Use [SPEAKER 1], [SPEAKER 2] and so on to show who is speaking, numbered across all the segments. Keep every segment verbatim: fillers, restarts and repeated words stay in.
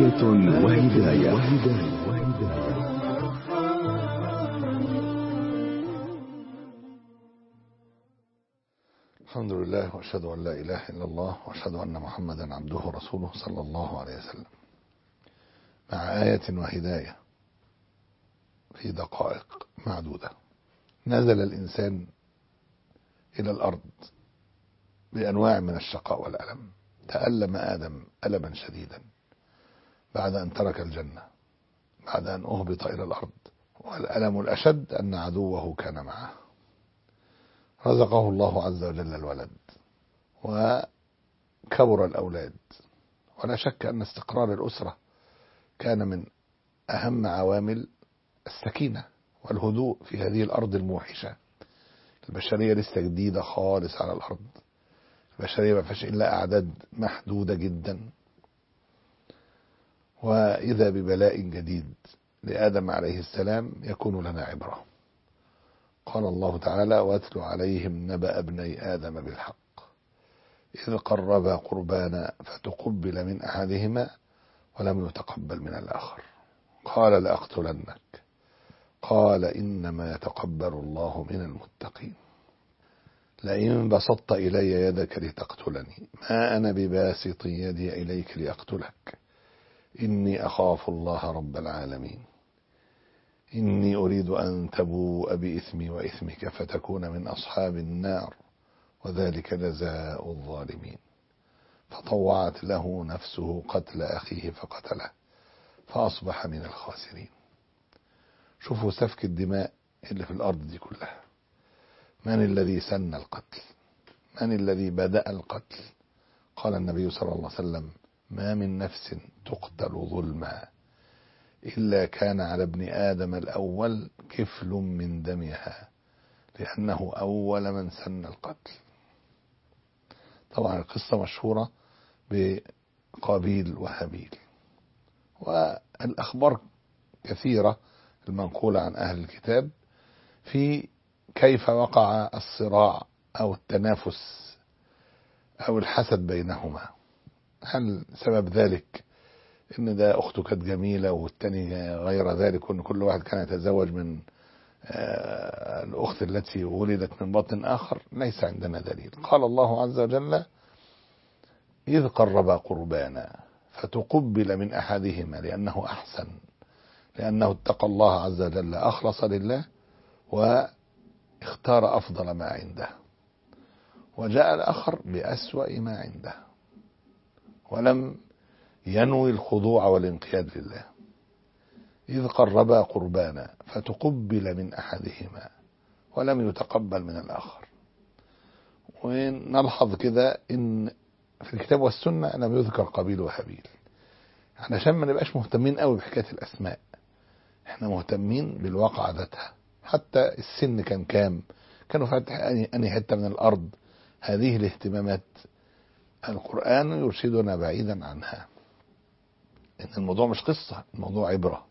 [SPEAKER 1] آية وهداية.
[SPEAKER 2] الحمد لله، وأشهد أن لا إله إلا الله، وأشهد أن محمدا عبده ورسوله صلى الله عليه وسلم. مع آية وهداية في دقائق معدودة. نزل الإنسان إلى الأرض بأنواع من الشقاء والألم. تألم آدم ألما شديدا بعد أن ترك الجنة، بعد أن أهبط إلى الأرض، والألم الأشد أن عدوه كان معه. رزقه الله عز وجل الولد وكبر الأولاد، ولا شك أن استقرار الأسرة كان من أهم عوامل السكينة والهدوء في هذه الأرض الموحشة. البشرية لسه جديدة خالص على الأرض، البشرية ما فيهاش إلا أعداد محدودة جدا، وإذا ببلاء جديد لآدم عليه السلام يكون لنا عبرة. قال الله تعالى: واتل عليهم نبأ ابني آدم بالحق إذ قربا قربانا فتقبل من أحدهما ولم يتقبل من الآخر قال لأقتلنك قال إنما يتقبل الله من المتقين. لئن بسطت إلي يدك لتقتلني ما أنا بباسط يدي إليك لأقتلك إني أخاف الله رب العالمين إني أريد أن تبوء بإثمي وإثمك فتكون من أصحاب النار وذلك جزاء الظالمين. فطوعت له نفسه قتل أخيه فقتله فأصبح من الخاسرين. شوفوا سفك الدماء اللي في الأرض دي كلها. من الذي سن القتل؟ من الذي بدأ القتل؟ قال النبي صلى الله عليه وسلم: ما من نفس تقتل ظلما إلا كان على ابن آدم الأول كفل من دمها لأنه أول من سن القتل. طبعا القصة مشهورة بقابيل وهابيل، والأخبار كثيرة المنقولة عن أهل الكتاب في كيف وقع الصراع أو التنافس أو الحسد بينهما. هل سبب ذلك إن ده أخته كانت جميلة والتاني غير ذلك، وإن كل واحد كان يتزوج من الأخت التي ولدت من بطن آخر؟ ليس عندنا دليل. قال الله عز وجل: إذ قربا قربانا فتقبل من أحدهما لأنه أحسن، لأنه اتقى الله عز وجل، أخلص لله واختار أفضل ما عنده، وجاء الآخر بأسوأ ما عنده ولم ينوي الخضوع والانقياد لله. إذ قربا قربانا فتقبل من أحدهما ولم يتقبل من الآخر. ونلحظ كده إن في الكتاب والسنة لم يذكر قابيل وهابيل، علشان ما نبقاش مهتمين قوي بحكاية الأسماء، احنا مهتمين بالواقع ذاتها. حتى السن كان كام، كانوا فاتح أني حتة من الأرض، هذه الاهتمامات القرآن يرشدنا بعيدا عنها. إن الموضوع مش قصة، الموضوع عبرة.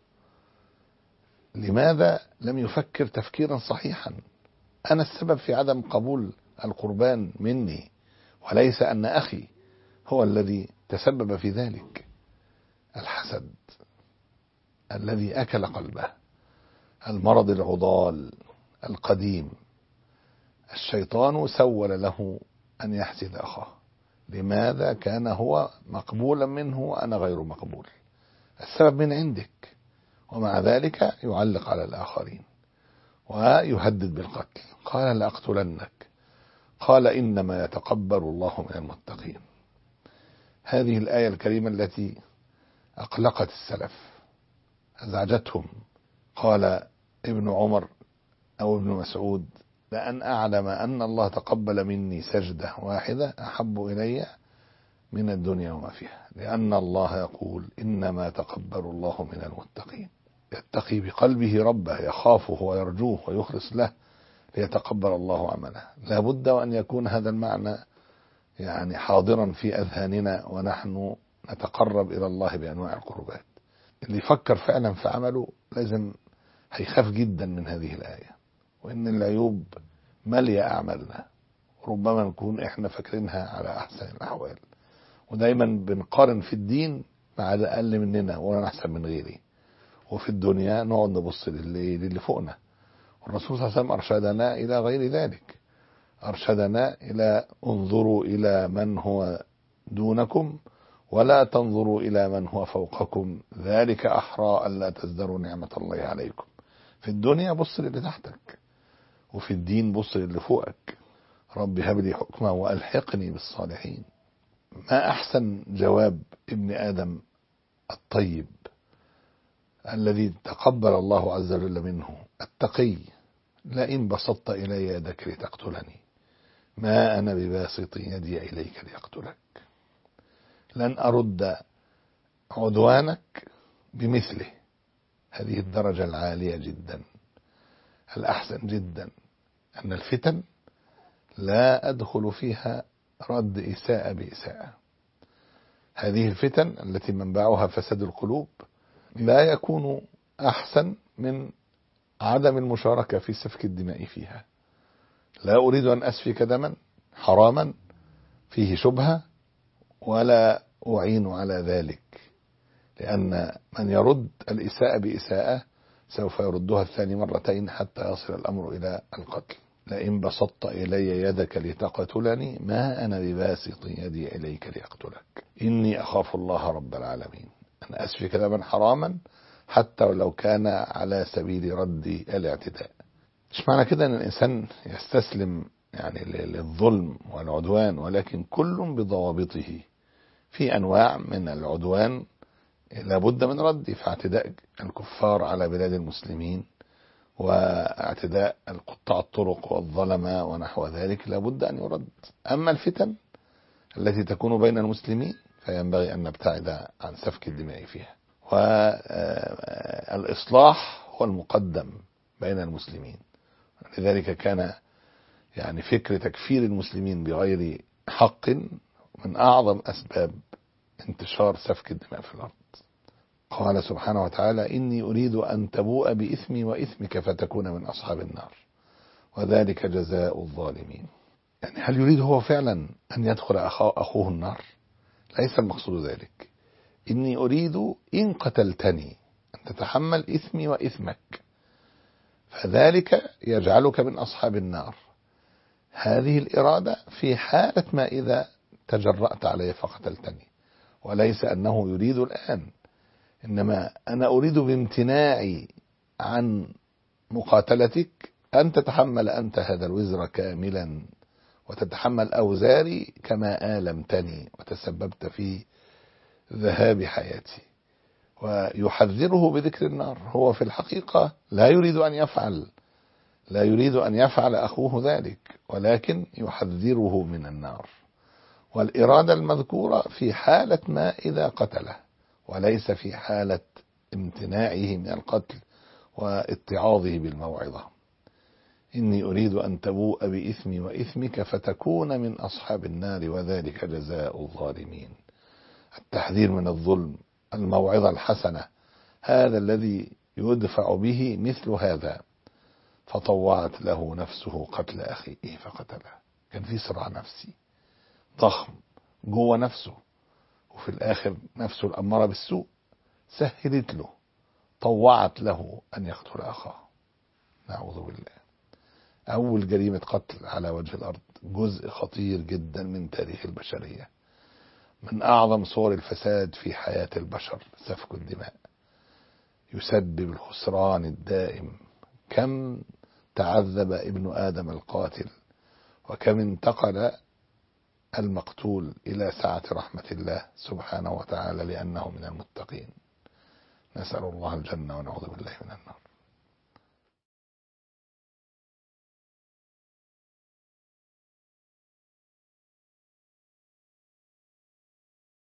[SPEAKER 2] لماذا لم يفكر تفكيرا صحيحا؟ أنا السبب في عدم قبول القربان مني، وليس أن أخي هو الذي تسبب في ذلك. الحسد الذي أكل قلبه، المرض العضال القديم. الشيطان سول له أن يحسد أخاه. لماذا كان هو مقبولا منه وأنا غير مقبول؟ السبب من عندك. ومع ذلك يعلق على الآخرين ويهدد بالقتل. قال لأقتلنك قال إنما يتقبل الله من المتقين. هذه الآية الكريمة التي أقلقت السلف، أزعجتهم. قال ابن عمر أو ابن مسعود: لأن أعلم أن الله تقبل مني سجدة واحدة أحب إلي من الدنيا وما فيها، لأن الله يقول: إنما تقبل الله من المتقين. يتقي بقلبه ربه، يخافه ويرجوه ويخلص له ليتقبل الله عمله. لا بد وأن يكون هذا المعنى يعني حاضرا في أذهاننا ونحن نتقرب إلى الله بأنواع القربات. اللي يفكر فعلا في عمله لازم هيخاف جدا من هذه الآية، وإن العيوب مالية أعمالنا، ربما نكون إحنا فاكرينها على أحسن الأحوال. ودايما بنقارن في الدين مع ده أقل مننا ولا أحسن من غيري، وفي الدنيا نقعد نبص للي, للي فوقنا. والرسول صلى الله عليه وسلم أرشدنا إلى غير ذلك، أرشدنا إلى انظروا إلى من هو دونكم ولا تنظروا إلى من هو فوقكم، ذلك أحرى ألا تزدروا نعمة الله عليكم. في الدنيا بص للي تحتك، وفي الدين بص للي فوقك. رب هب لي حكما وألحقني بالصالحين. ما أحسن جواب ابن آدم الطيب الذي تقبل الله عز وجل منه، التقي: لئن بسطت إلي يدك لتقتلني ما أنا بباسط يدي إليك لأقتلك، لن أرد عدوانك بمثله. هذه الدرجة العالية جدا، الأحسن جدا، أن الفتن لا أدخل فيها رد إساءة بإساءة. هذه الفتن التي منبعها فساد القلوب لا يكون أحسن من عدم المشاركة في سفك الدماء فيها. لا أريد أن أسفك دما حراما فيه شبهة ولا أعين على ذلك، لأن من يرد الإساءة بإساءة سوف يردها الثاني مرتين حتى يصل الأمر إلى القتل. لئن بسطت إلي يدك لتقتلني ما أنا بباسط يدي إليك لأقتلك إني أخاف الله رب العالمين. أن أسفك دما حراما حتى ولو كان على سبيل رد الاعتداء. مش معنى كده أن الإنسان يستسلم يعني للظلم والعدوان، ولكن كل بضوابطه. في أنواع من العدوان لابد من رد، فاعتداء الكفار على بلاد المسلمين واعتداء القطاع الطرق والظلمة ونحو ذلك لابد أن يرد. أما الفتن التي تكون بين المسلمين فينبغي أن نبتعد عن سفك الدماء فيها، والإصلاح هو المقدم بين المسلمين. لذلك كان يعني فكر تكفير المسلمين بغير حق من أعظم أسباب انتشار سفك الدماء في الأرض. قال سبحانه وتعالى: إني أريد أن تبوء بإثمي وإثمك فتكون من أصحاب النار وذلك جزاء الظالمين. يعني هل يريد هو فعلا أن يدخل أخوه النار؟ ليس المقصود ذلك. إني أريد إن قتلتني أن تتحمل إثمي وإثمك فذلك يجعلك من أصحاب النار. هذه الإرادة في حالة ما إذا تجرأت علي فقتلتني، وليس أنه يريد الآن، إنما أنا أريد بامتناعي عن مقاتلتك أن تتحمل أنت هذا الوزر كاملا وتتحمل أوزاري كما آلمتني وتسببت في ذهاب حياتي. ويحذره بذكر النار. هو في الحقيقة لا يريد أن يفعل لا يريد أن يفعل أخوه ذلك، ولكن يحذره من النار. والإرادة المذكورة في حالة ما إذا قتله، وليس في حالة امتناعه من القتل واتعاظه بالموعظة. إني أريد أن تبوء بإثمي وإثمك فتكون من أصحاب النار وذلك جزاء الظالمين. التحذير من الظلم، الموعظة الحسنة، هذا الذي يدفع به مثل هذا. فطوعت له نفسه قتل أخيه فقتله. كان في صراع نفسي ضخم جوه نفسه، وفي الآخر نفسه الأمارة بالسوء سهلت له، طوعت له أن يقتل أخاه. نعوذ بالله. أول جريمة قتل على وجه الأرض، جزء خطير جدا من تاريخ البشرية، من أعظم صور الفساد في حياة البشر، سفك الدماء، يسبب الخسران الدائم. كم تعذب ابن آدم القاتل، وكم انتقل المقتول إلى سعة رحمة الله سبحانه وتعالى لأنه من المتقين. نسأل الله الجنة ونعوذ بالله من النار.